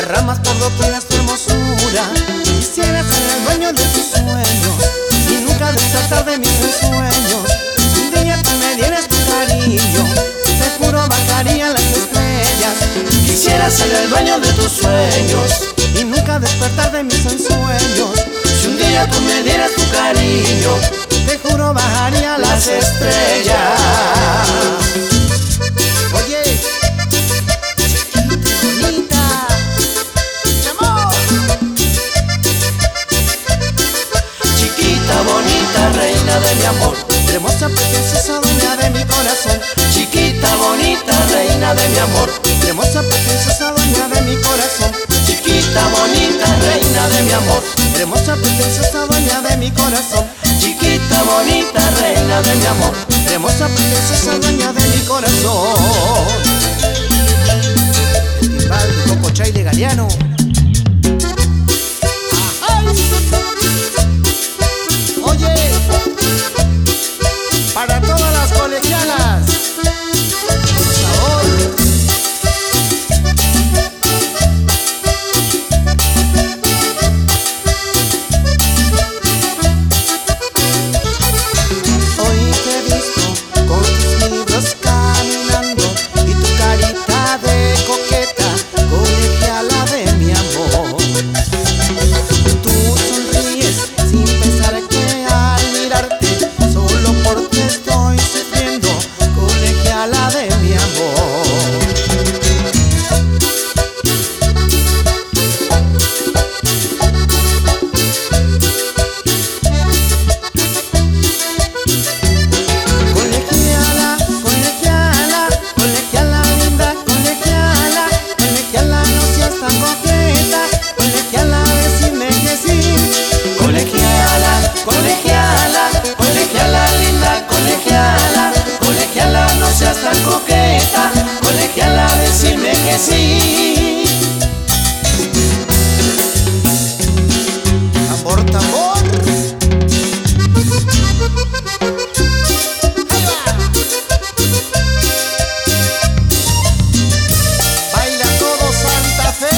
derramas por doquier tu hermosura. Quisiera ser el dueño de tus sueños y nunca despertar de mis ensueños. Si un día tú me dieras tu cariño, te juro bajarían las estrellas. Quisiera ser el dueño de tus sueños y nunca despertar de mis ensueños. Si un día tú me dieras tu cariño, te juro bajaría las estrellas. Oye, chiquita, mi amor. Chiquita, bonita, reina de mi amor, hermosa, preciosa, dueña de mi corazón. Chiquita, bonita, reina de mi amor, hermosa, preciosa, dueña de mi corazón. Chiquita, bonita, reina de mi amor, hermosa, preciosa, dueña de mi corazón. Chiquita, bonita, reina de mi amor, hermosa, preciosa, dueña de mi corazón. El timbal de Cocochay de Galeano. Oye, para todas las colegialas, sabor. Sí. Tambor, tambor. Ahí va. Baila todo Santa Fe.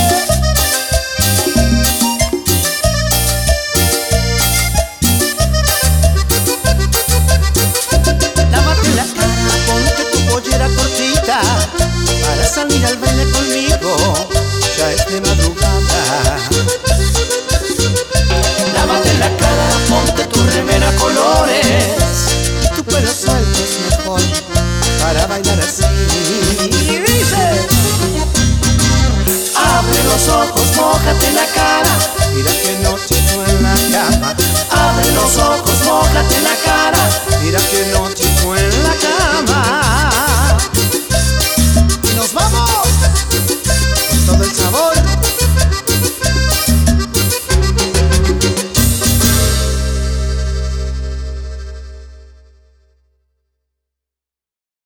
Lávate la cara, ponte tu pollera cortita para salir al baile conmigo, ya es de madrugada. Lávate la cara, ponte tu remera colores, tu pelo suelto es mejor para bailar así. Y dice: abre los ojos, mójate la cara, mira que noche tú en la cama. Abre los ojos, mójate la cara, mira que noche